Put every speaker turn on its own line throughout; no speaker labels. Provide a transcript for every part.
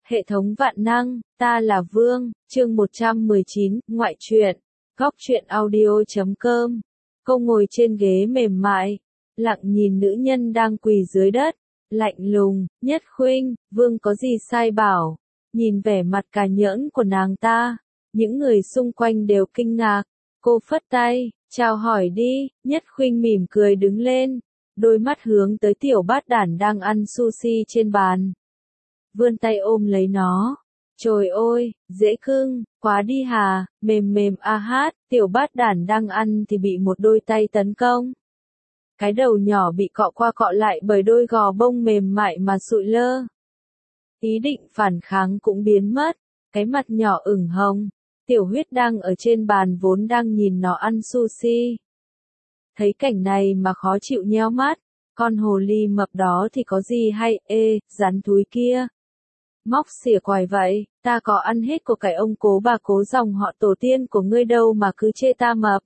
Hệ thống vạn năng, ta là Vương, chương 119, ngoại truyện, góc truyện audio.com. Cô ngồi trên ghế mềm mại, lặng nhìn nữ nhân đang quỳ dưới đất, lạnh lùng, Nhất Khuynh, Vương có gì sai bảo. Nhìn vẻ mặt cà nhỡn của nàng ta, những người xung quanh đều kinh ngạc. Cô phất tay, chào hỏi đi, Nhất Khuynh mỉm cười đứng lên, đôi mắt hướng tới tiểu bát đản đang ăn sushi trên bàn. Vươn tay ôm lấy nó. Trời ơi, dễ cưng, quá đi hà, mềm mềm a hát, tiểu bát đản đang ăn thì bị một đôi tay tấn công. Cái đầu nhỏ bị cọ qua cọ lại bởi đôi gò bông mềm mại mà sụi lơ. Ý định phản kháng cũng biến mất, cái mặt nhỏ ửng hồng. Tiểu Huyết đang ở trên bàn vốn đang nhìn nó ăn sushi. Thấy cảnh này mà khó chịu nheo mắt, con hồ ly mập đó thì có gì hay, rắn thúi kia. Móc xỉa quài vậy, ta có ăn hết của cải ông cố bà cố dòng họ tổ tiên của ngươi đâu mà cứ chê ta mập.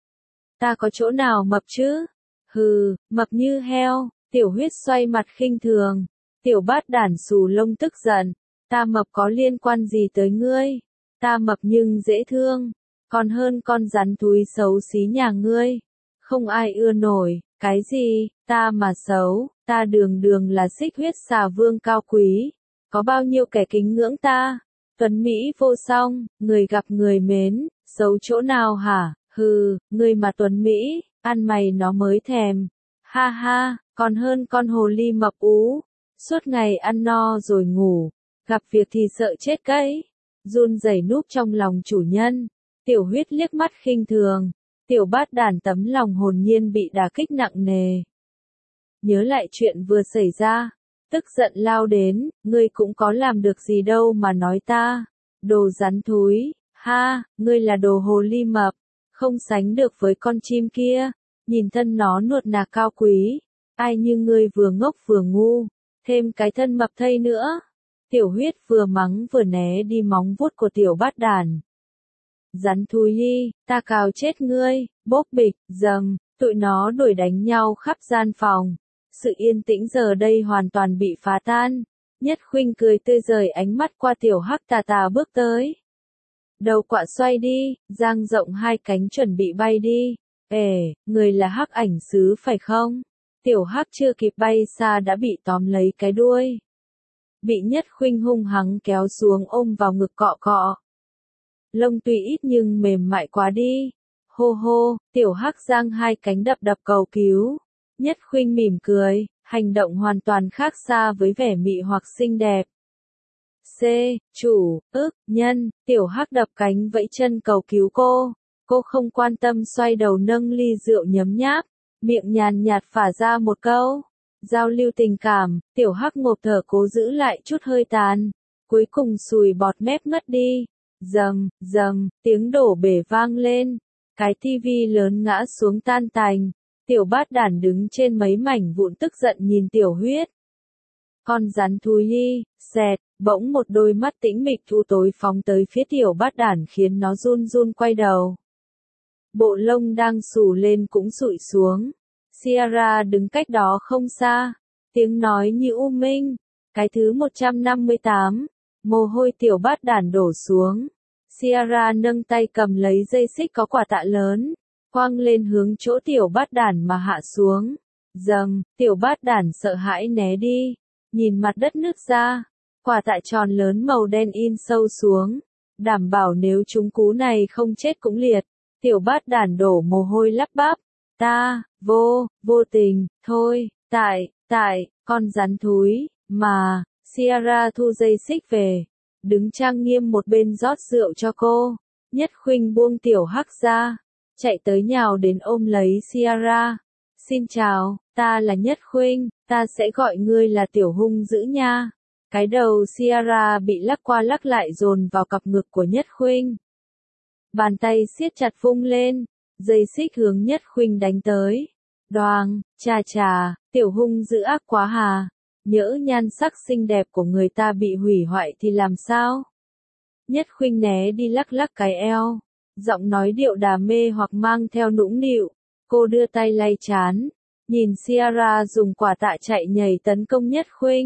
Ta có chỗ nào mập chứ? Hừ, mập như heo, Tiểu Huyết xoay mặt khinh thường. Tiểu bát đản xù lông tức giận, ta mập có liên quan gì tới ngươi? Ta mập nhưng dễ thương, còn hơn con rắn thúi xấu xí nhà ngươi. Không ai ưa nổi, cái gì, ta mà xấu, ta đường đường là Xích Huyết xà vương cao quý. Có bao nhiêu kẻ kính ngưỡng ta, tuấn Mỹ vô song, người gặp người mến, xấu chỗ nào hả, hừ, người mà tuấn Mỹ, ăn mày nó mới thèm, ha ha, còn hơn con hồ ly mập ú, suốt ngày ăn no rồi ngủ, gặp việc thì sợ chết cẫy, run rẩy núp trong lòng chủ nhân. Tiểu Huyết liếc mắt khinh thường, tiểu bát đản tấm lòng hồn nhiên bị đả kích nặng nề. Nhớ lại chuyện vừa xảy ra, tức giận lao đến, ngươi cũng có làm được gì đâu mà nói ta, đồ rắn thúi, ha, ngươi là đồ hồ ly mập, không sánh được với con chim kia, nhìn thân nó nuột nà cao quý, ai như ngươi vừa ngốc vừa ngu, thêm cái thân mập thây nữa. Tiểu Huyết vừa mắng vừa né đi móng vuốt của tiểu bát đản. Rắn thúi đi, ta cào chết ngươi, bốp bịch, dầm, tụi nó đuổi đánh nhau khắp gian phòng. Sự yên tĩnh giờ đây hoàn toàn bị phá tan. Nhất Khuynh cười tươi rời ánh mắt qua tiểu hắc tà tà bước tới. Đầu quạ xoay đi, dang rộng hai cánh chuẩn bị bay đi. Người là hắc ảnh sứ phải không? Tiểu hắc chưa kịp bay xa đã bị tóm lấy cái đuôi. Bị Nhất Khuynh hung hăng kéo xuống ôm vào ngực cọ cọ. Lông tuy ít nhưng mềm mại quá đi. Hô hô, tiểu hắc giang hai cánh đập đập cầu cứu. Nhất Khuynh mỉm cười, hành động hoàn toàn khác xa với vẻ mị hoặc xinh đẹp. Chủ, nhân, tiểu hắc đập cánh vẫy chân cầu cứu cô. Cô không quan tâm xoay đầu nâng ly rượu nhấm nháp, miệng nhàn nhạt phả ra một câu. Giao lưu tình cảm, tiểu hắc ngộp thở cố giữ lại chút hơi tàn. Cuối cùng sùi bọt mép ngất đi. Dầm, dầm, tiếng đổ bể vang lên. Cái tivi lớn ngã xuống tan tành. Tiểu bát đản đứng trên mấy mảnh vụn tức giận nhìn Tiểu Huyết. Con rắn thúi đi, xẹt, bỗng một đôi mắt tĩnh mịch u tối phóng tới phía tiểu bát đản khiến nó run run quay đầu. Bộ lông đang xù lên cũng sụi xuống. Sierra đứng cách đó không xa, tiếng nói như u minh. Cái thứ 158, mồ hôi tiểu bát đản đổ xuống. Sierra nâng tay cầm lấy dây xích có quả tạ lớn, quăng lên hướng chỗ tiểu bát đản mà hạ xuống. Dầm, tiểu bát đản sợ hãi né đi, nhìn mặt đất nứt ra, quả tạ tròn lớn màu đen in sâu xuống, đảm bảo nếu chúng cú này không chết cũng liệt. Tiểu bát đản đổ mồ hôi lắp bắp, vô tình, thôi, tại, con rắn thúi, mà, Sierra thu dây xích về, đứng trang nghiêm một bên rót rượu cho cô. Nhất Khuynh buông tiểu hắc ra, chạy tới nhào đến ôm lấy Sierra. Xin chào, ta là Nhất Khuynh, ta sẽ gọi ngươi là tiểu hung dữ nha. Cái đầu Sierra bị lắc qua lắc lại dồn vào cặp ngực của Nhất Khuynh. Bàn tay siết chặt vung lên, dây xích hướng Nhất Khuynh đánh tới. Đoàng, chà, tiểu hung dữ ác quá hà. Nhỡ nhan sắc xinh đẹp của người ta bị hủy hoại thì làm sao? Nhất Khuynh né đi lắc lắc cái eo. Giọng nói điệu đà mê hoặc mang theo nũng nịu. Cô đưa tay lay trán. Nhìn Sierra dùng quả tạ chạy nhảy tấn công Nhất Khuynh.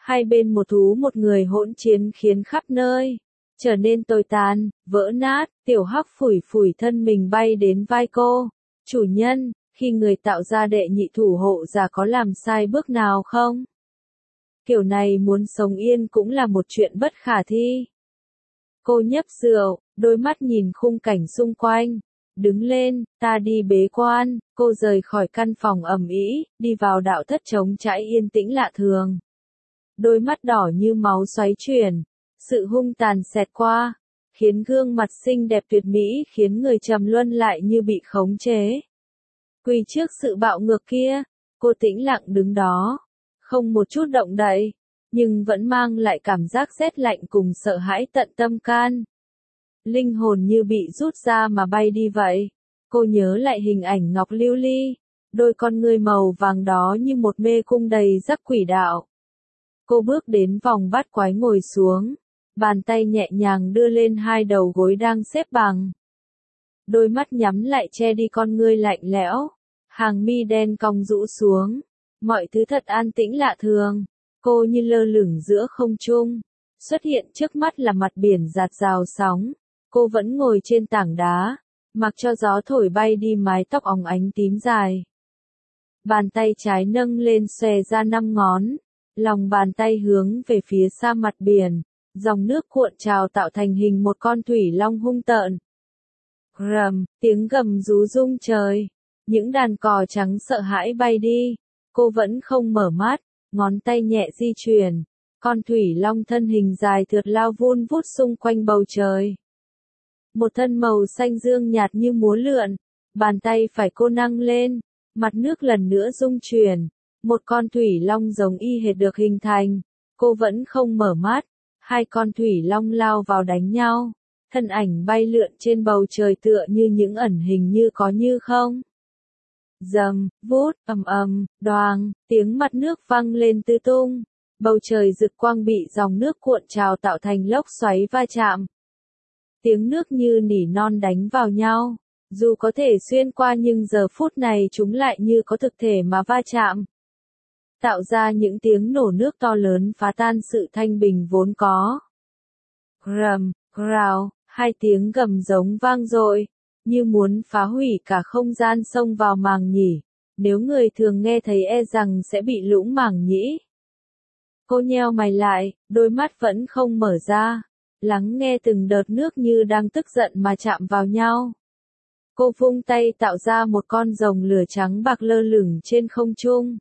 Hai bên một thú một người hỗn chiến khiến khắp nơi trở nên tồi tàn, vỡ nát. Tiểu Hắc phủi phủi thân mình bay đến vai cô. Chủ nhân, khi người tạo ra đệ nhị thủ hộ giả có làm sai bước nào không? Kiểu này muốn sống yên cũng là một chuyện bất khả thi. Cô nhấp rượu, đôi mắt nhìn khung cảnh xung quanh. Đứng lên, ta đi bế quan. Cô rời khỏi căn phòng ầm ĩ, đi vào đạo thất trống trải yên tĩnh lạ thường. Đôi mắt đỏ như máu xoáy chuyển. Sự hung tàn xẹt qua, khiến gương mặt xinh đẹp tuyệt mỹ khiến người trầm luân lại như bị khống chế. Quỳ trước sự bạo ngược kia, cô tĩnh lặng đứng đó, không một chút động đậy, nhưng vẫn mang lại cảm giác rét lạnh cùng sợ hãi tận tâm can. Linh hồn như bị rút ra mà bay đi vậy. Cô nhớ lại hình ảnh ngọc lưu ly, đôi con ngươi màu vàng đó như một mê cung đầy rắc quỷ đạo. Cô bước đến vòng bát quái ngồi xuống, bàn tay nhẹ nhàng đưa lên hai đầu gối đang xếp bằng. Đôi mắt nhắm lại che đi con ngươi lạnh lẽo, hàng mi đen cong rũ xuống, mọi thứ thật an tĩnh lạ thường. Cô như lơ lửng giữa không trung, xuất hiện trước mắt là mặt biển dạt dào sóng. Cô vẫn ngồi trên tảng đá, mặc cho gió thổi bay đi mái tóc óng ánh tím dài. Bàn tay trái nâng lên xòe ra 5 ngón, lòng bàn tay hướng về phía xa mặt biển, dòng nước cuộn trào tạo thành hình một con thủy long hung tợn. Rầm, tiếng gầm rú rung trời, những đàn cò trắng sợ hãi bay đi. Cô vẫn không mở mắt, ngón tay nhẹ di chuyển, con thủy long thân hình dài thượt lao vun vút xung quanh bầu trời. Một thân màu xanh dương nhạt như múa lượn, bàn tay phải cô nâng lên, mặt nước lần nữa rung chuyển, một con thủy long giống y hệt được hình thành. Cô vẫn không mở mắt, hai con thủy long lao vào đánh nhau, thân ảnh bay lượn trên bầu trời tựa như những ẩn hình như có như không. Rầm, vút, ầm ầm, đoàng, tiếng mặt nước vang lên tứ tung, bầu trời rực quang bị dòng nước cuộn trào tạo thành lốc xoáy va chạm. Tiếng nước như nỉ non đánh vào nhau, dù có thể xuyên qua nhưng giờ phút này chúng lại như có thực thể mà va chạm. Tạo ra những tiếng nổ nước to lớn phá tan sự thanh bình vốn có. Rầm, rào, hai tiếng gầm giống vang dội, như muốn phá hủy cả không gian xông vào màng nhĩ. Nếu người thường nghe thấy e rằng sẽ bị lũng màng nhĩ. Cô nheo mày lại, đôi mắt vẫn không mở ra, lắng nghe từng đợt nước như đang tức giận mà chạm vào nhau. Cô vung tay tạo ra một con rồng lửa trắng bạc lơ lửng trên không trung.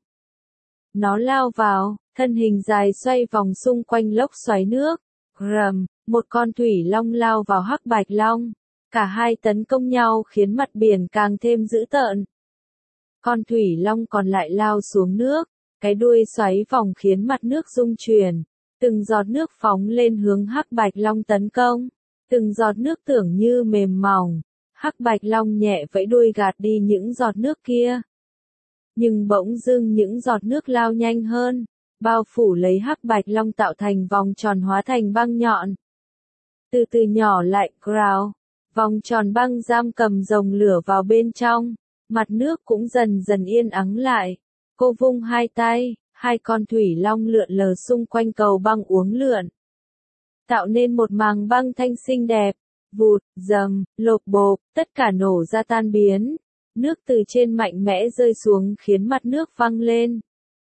Nó lao vào, thân hình dài xoay vòng xung quanh lốc xoáy nước. Rầm, một con thủy long lao vào hắc bạch long. Cả hai tấn công nhau khiến mặt biển càng thêm dữ tợn. Con thủy long còn lại lao xuống nước, cái đuôi xoáy vòng khiến mặt nước rung chuyển. Từng giọt nước phóng lên hướng hắc bạch long tấn công. Từng giọt nước tưởng như mềm mỏng. Hắc bạch long nhẹ vẫy đuôi gạt đi những giọt nước kia. Nhưng bỗng dưng những giọt nước lao nhanh hơn, bao phủ lấy hắc bạch long tạo thành vòng tròn hóa thành băng nhọn. Từ từ nhỏ lại, growl, vòng tròn băng giam cầm rồng lửa vào bên trong, mặt nước cũng dần dần yên ắng lại. Cô vung hai tay, hai con thủy long lượn lờ xung quanh cầu băng uốn lượn, tạo nên một màng băng thanh xinh đẹp. Vụt, rầm, lộp bộp, tất cả nổ ra tan biến. Nước từ trên mạnh mẽ rơi xuống khiến mặt nước văng lên.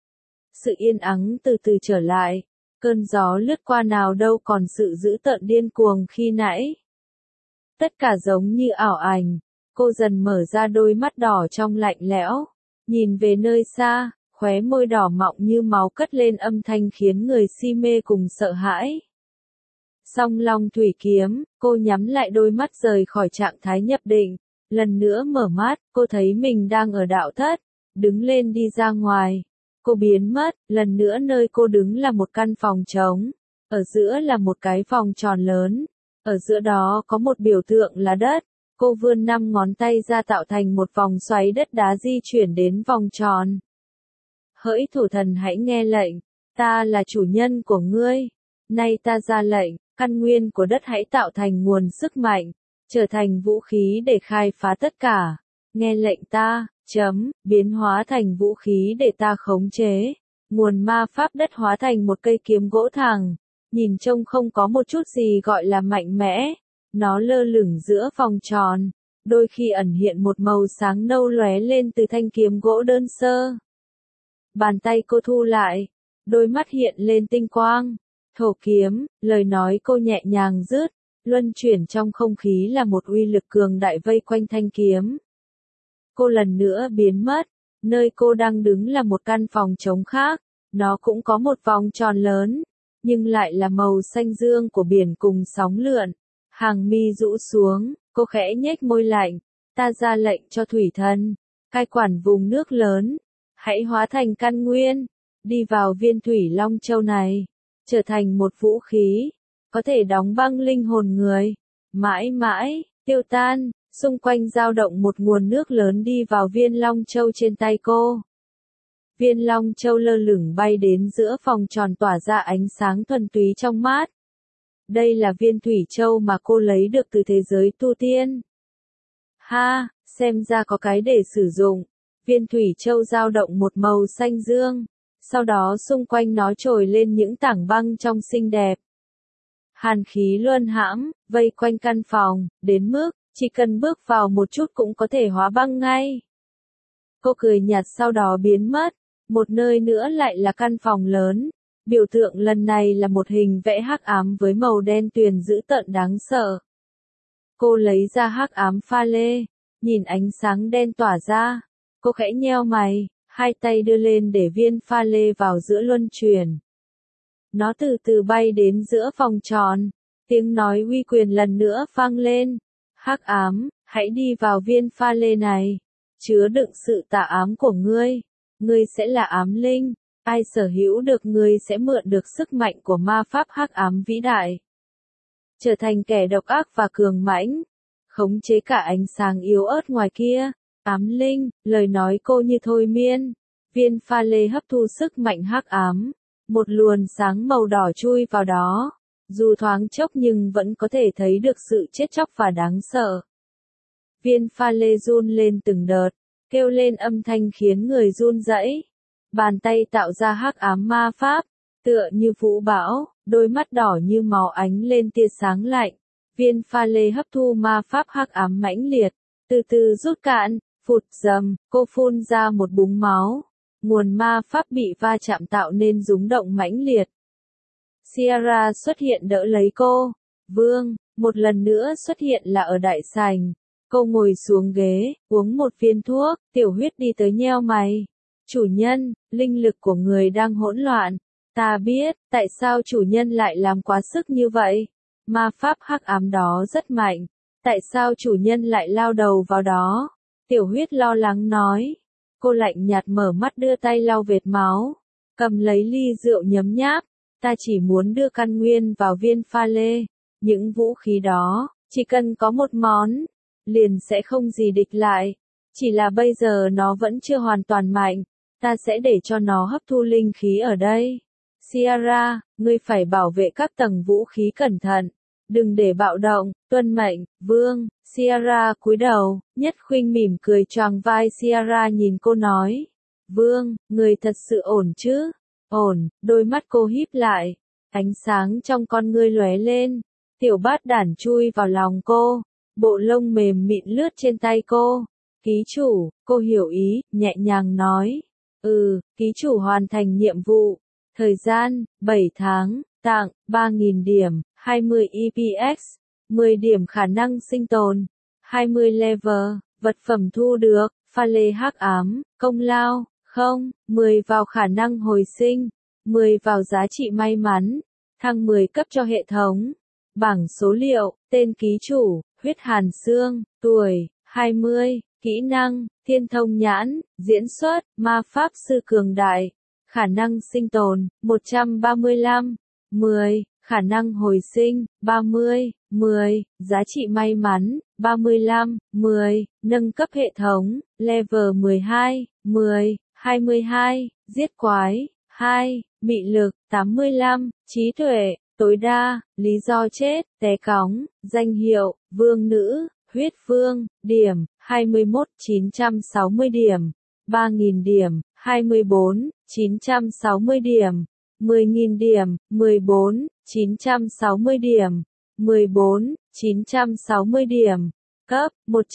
Sự yên ắng từ từ trở lại. Cơn gió lướt qua nào đâu còn sự dữ tợn điên cuồng khi nãy. Tất cả giống như ảo ảnh. Cô dần mở ra đôi mắt đỏ trong lạnh lẽo. Nhìn về nơi xa, khóe môi đỏ mọng như máu cất lên âm thanh khiến người si mê cùng sợ hãi. Song long thủy kiếm, cô nhắm lại đôi mắt rời khỏi trạng thái nhập định. Lần nữa mở mắt, cô thấy mình đang ở đạo thất, đứng lên đi ra ngoài. Cô biến mất, lần nữa nơi cô đứng là một căn phòng trống. Ở giữa là một cái vòng tròn lớn. Ở giữa đó có một biểu tượng là đất. Cô vươn 5 ngón tay ra tạo thành một vòng xoáy đất đá di chuyển đến vòng tròn. Hỡi thổ thần hãy nghe lệnh, ta là chủ nhân của ngươi. Nay ta ra lệnh, căn nguyên của đất hãy tạo thành nguồn sức mạnh, trở thành vũ khí để khai phá tất cả. Nghe lệnh ta, biến hóa thành vũ khí để ta khống chế. Nguồn ma pháp đất hóa thành một cây kiếm gỗ thẳng, nhìn trông không có một chút gì gọi là mạnh mẽ. Nó lơ lửng giữa vòng tròn, đôi khi ẩn hiện một màu sáng nâu lóe lên từ thanh kiếm gỗ đơn sơ. Bàn tay cô thu lại, đôi mắt hiện lên tinh quang. Thổ kiếm, lời nói cô nhẹ nhàng dứt, luân chuyển trong không khí là một uy lực cường đại vây quanh thanh kiếm. Cô lần nữa biến mất, nơi cô đang đứng là một căn phòng trống khác, nó cũng có một vòng tròn lớn, nhưng lại là màu xanh dương của biển cùng sóng lượn. Hàng mi rũ xuống, cô khẽ nhếch môi lạnh, ta ra lệnh cho thủy thần, cai quản vùng nước lớn, hãy hóa thành căn nguyên, đi vào viên thủy long châu này, trở thành một vũ khí, có thể đóng băng linh hồn người, mãi mãi, tiêu tan, xung quanh dao động một nguồn nước lớn đi vào viên long châu trên tay cô. Viên long châu lơ lửng bay đến giữa phòng tròn tỏa ra ánh sáng thuần túy trong mát. Đây là viên thủy châu mà cô lấy được từ thế giới tu tiên. Ha, xem ra có cái để sử dụng. Viên thủy châu dao động một màu xanh dương, sau đó xung quanh nó trồi lên những tảng băng trong xinh đẹp. Hàn khí luân hãm, vây quanh căn phòng, đến mức, chỉ cần bước vào một chút cũng có thể hóa băng ngay. Cô cười nhạt sau đó biến mất, một nơi nữa lại là căn phòng lớn. Biểu tượng lần này là một hình vẽ hắc ám với màu đen tuyền dữ tợn đáng sợ. Cô lấy ra hắc ám pha lê, nhìn ánh sáng đen tỏa ra. Cô khẽ nheo mày, hai tay đưa lên để viên pha lê vào giữa luân chuyển. Nó từ từ bay đến giữa vòng tròn, tiếng nói uy quyền lần nữa vang lên. Hắc ám, hãy đi vào viên pha lê này, chứa đựng sự tà ám của ngươi. Ngươi sẽ là ám linh, ai sở hữu được ngươi sẽ mượn được sức mạnh của ma pháp hắc ám vĩ đại. Trở thành kẻ độc ác và cường mãnh, khống chế cả ánh sáng yếu ớt ngoài kia. Ám linh, lời nói cô như thôi miên. Viên pha lê hấp thu sức mạnh hắc ám, một luồn sáng màu đỏ chui vào đó. Dù thoáng chốc nhưng vẫn có thể thấy được sự chết chóc và đáng sợ. Viên pha lê run lên từng đợt, kêu lên âm thanh khiến người run rẩy. Bàn tay tạo ra hắc ám ma pháp, tựa như vũ bão, đôi mắt đỏ như máu ánh lên tia sáng lạnh. Viên pha lê hấp thu ma pháp hắc ám mãnh liệt, từ từ rút cạn, phụt dầm, cô phun ra một búng máu. Nguồn ma pháp bị va chạm tạo nên rúng động mãnh liệt. Sierra xuất hiện đỡ lấy cô. Vương, một lần nữa xuất hiện là ở đại sảnh. Cô ngồi xuống ghế, uống một viên thuốc, tiểu huyết đi tới nheo mày. Chủ nhân, linh lực của người đang hỗn loạn. Ta biết, tại sao chủ nhân lại làm quá sức như vậy? Ma pháp hắc ám đó rất mạnh. Tại sao chủ nhân lại lao đầu vào đó? Tiểu huyết lo lắng nói. Cô lạnh nhạt mở mắt đưa tay lau vệt máu. Cầm lấy ly rượu nhấm nháp. Ta chỉ muốn đưa căn nguyên vào viên pha lê. Những vũ khí đó, chỉ cần có một món, liền sẽ không gì địch lại. Chỉ là bây giờ nó vẫn chưa hoàn toàn mạnh. Ta sẽ để cho nó hấp thu linh khí ở đây. Sierra, ngươi phải bảo vệ các tầng vũ khí cẩn thận. Đừng để bạo động, tuân mệnh, vương. Sierra cúi đầu, Nhất Khuynh mỉm cười choàng vai Sierra nhìn cô nói. Vương, người thật sự ổn chứ? Ổn, đôi mắt cô híp lại. Ánh sáng trong con ngươi lóe lên. Tiểu bát đản chui vào lòng cô. Bộ lông mềm mịn lướt trên tay cô. Ký chủ, cô hiểu ý, nhẹ nhàng nói. Ký chủ hoàn thành nhiệm vụ. Thời gian, 7 tháng, tặng, 3.000 điểm, 20 EPX, 10 điểm khả năng sinh tồn, 20 level, vật phẩm thu được, pha lê hắc ám, công lao, không, 10 vào khả năng hồi sinh, 10 vào giá trị may mắn, thăng 10 cấp cho hệ thống. Bảng số liệu, tên ký chủ, Huyết Hàn Xương, tuổi, 20, kỹ năng, Thiên Thông Nhãn, diễn xuất, ma pháp sư cường đại, khả năng sinh tồn, 135, 10, khả năng hồi sinh, 30, 10, giá trị may mắn, 35, 10, nâng cấp hệ thống, level 12, 10, 22, giết quái, 2, mị lực, 85, trí tuệ, tối đa, lý do chết, té cóng, danh hiệu, vương nữ, huyết vương, điểm, 21, 960 điểm, 3.000 điểm, 24, 960 điểm, 10.000 điểm, 14, 960 điểm, 14, 960 điểm, cấp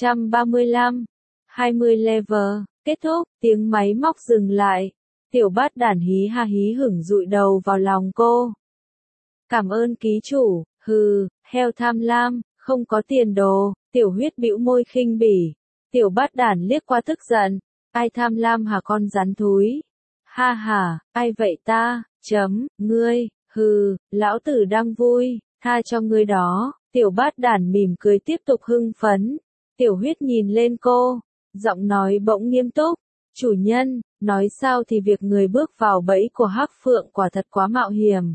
135, 20 level, kết thúc, tiếng máy móc dừng lại. Tiểu bát đản hí ha hí hửng dụi đầu vào lòng cô. Cảm ơn ký chủ, hừ, heo tham lam, không có tiền đồ, tiểu huyết bĩu môi khinh bỉ. Tiểu bát đản liếc qua tức giận, ai tham lam hả con rắn thúi? Ha ha, ai vậy ta, ngươi, hừ, lão tử đang vui, tha cho ngươi đó. Tiểu bát đản mỉm cười tiếp tục hưng phấn. Tiểu huyết nhìn lên cô, giọng nói bỗng nghiêm túc, chủ nhân, nói sao thì việc người bước vào bẫy của Hắc Phượng quả thật quá mạo hiểm.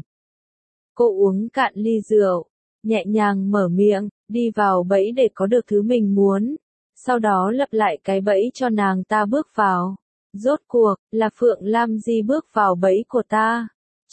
Cô uống cạn ly rượu, nhẹ nhàng mở miệng, đi vào bẫy để có được thứ mình muốn, sau đó lặp lại cái bẫy cho nàng ta bước vào. Rốt cuộc, là Phượng Lam Di bước vào bẫy của ta.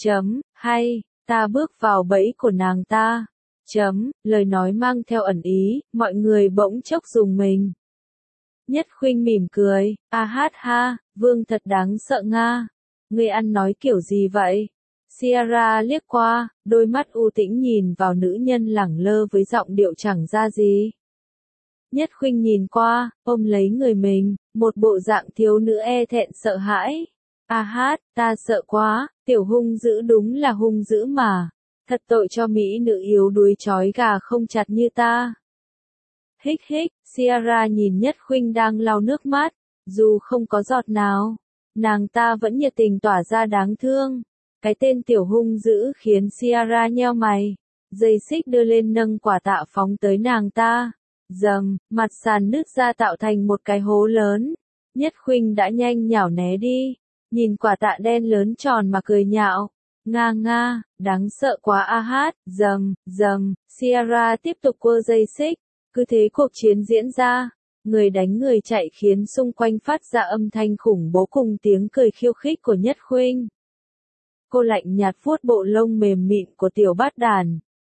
Hay, ta bước vào bẫy của nàng ta. Lời nói mang theo ẩn ý, mọi người bỗng chốc rùng mình. Nhất Khuynh mỉm cười, a hát ha, Vương thật đáng sợ nga. Ngươi ăn nói kiểu gì vậy? Sierra liếc qua, đôi mắt u tĩnh nhìn vào nữ nhân lẳng lơ với giọng điệu chẳng ra gì. Nhất Khuynh nhìn qua, ôm lấy người mình, một bộ dạng thiếu nữ e thẹn sợ hãi. A hát, ta sợ quá, tiểu hung dữ đúng là hung dữ mà. Thật tội cho mỹ nữ yếu đuối chói gà không chặt như ta. Hích hích, Sierra nhìn Nhất Khuynh đang lau nước mắt, dù không có giọt nào, nàng ta vẫn nhiệt tình tỏa ra đáng thương. Cái tên tiểu hung dữ khiến Sierra nheo mày, dây xích đưa lên nâng quả tạ phóng tới nàng ta. Dầm, mặt sàn nứt ra tạo thành một cái hố lớn. Nhất Khuynh đã nhanh nhảu né đi, nhìn quả tạ đen lớn tròn mà cười nhạo. Nga nga, đáng sợ quá a hát, dầm, Sierra tiếp tục quơ dây xích, cứ thế cuộc chiến diễn ra, người đánh người chạy khiến xung quanh phát ra âm thanh khủng bố cùng tiếng cười khiêu khích của Nhất Khuynh. Cô lạnh nhạt vuốt bộ lông mềm mịn của tiểu bát đàn.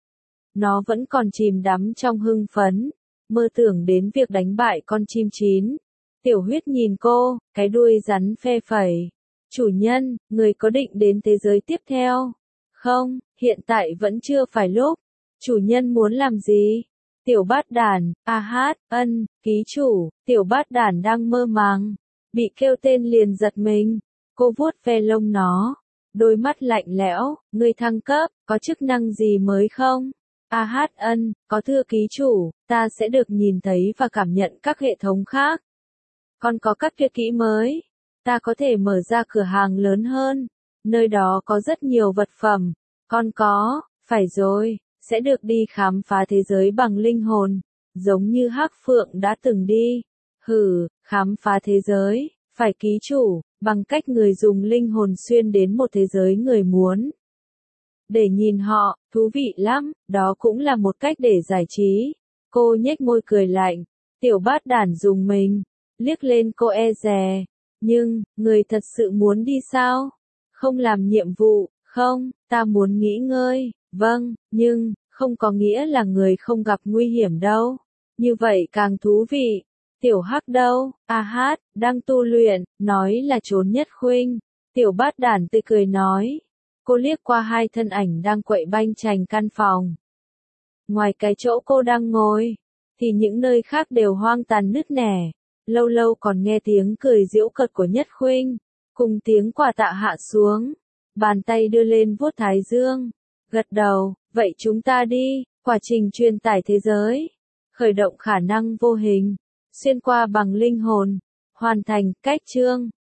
Nó vẫn còn chìm đắm trong hưng phấn, mơ tưởng đến việc đánh bại con chim chín. Tiểu huyết nhìn cô, cái đuôi rắn phe phẩy. Chủ nhân, người có định đến thế giới tiếp theo? Không, hiện tại vẫn chưa phải lúc. Chủ nhân muốn làm gì? Tiểu bát đàn, a hát, ký chủ, tiểu bát đàn đang mơ màng. Bị kêu tên liền giật mình. Cô vuốt ve lông nó. Đôi mắt lạnh lẽo, ngươi thăng cấp, có chức năng gì mới không? A hát có thưa ký chủ, ta sẽ được nhìn thấy và cảm nhận các hệ thống khác. Còn có các tuyệt kỹ mới. Ta có thể mở ra cửa hàng lớn hơn. Nơi đó có rất nhiều vật phẩm. Còn có, phải rồi, sẽ được đi khám phá thế giới bằng linh hồn. Giống như Hắc Phượng đã từng đi. Khám phá thế giới, phải ký chủ, bằng cách người dùng linh hồn xuyên đến một thế giới người muốn. Để nhìn họ, thú vị lắm, đó cũng là một cách để giải trí. Cô nhếch môi cười lạnh. Tiểu bát đản dùng mình, liếc lên cô e dè. Nhưng, người thật sự muốn đi sao? Không làm nhiệm vụ, không, ta muốn nghỉ ngơi, vâng, nhưng, không có nghĩa là người không gặp nguy hiểm đâu. Như vậy càng thú vị. Tiểu Hắc đâu? A hát, đang tu luyện, nói là trốn Nhất Khuynh. Tiểu bát đản tươi cười nói. Cô liếc qua hai thân ảnh đang quậy banh chành căn phòng. Ngoài cái chỗ cô đang ngồi, thì những nơi khác đều hoang tàn nứt nẻ. Lâu lâu còn nghe tiếng cười giễu cợt của Nhất Khuynh, cùng tiếng quả tạ hạ xuống. Bàn tay đưa lên vuốt thái dương, gật đầu, vậy chúng ta đi, quá trình truyền tải thế giới, khởi động khả năng vô hình, xuyên qua bằng linh hồn, hoàn thành, cách chương.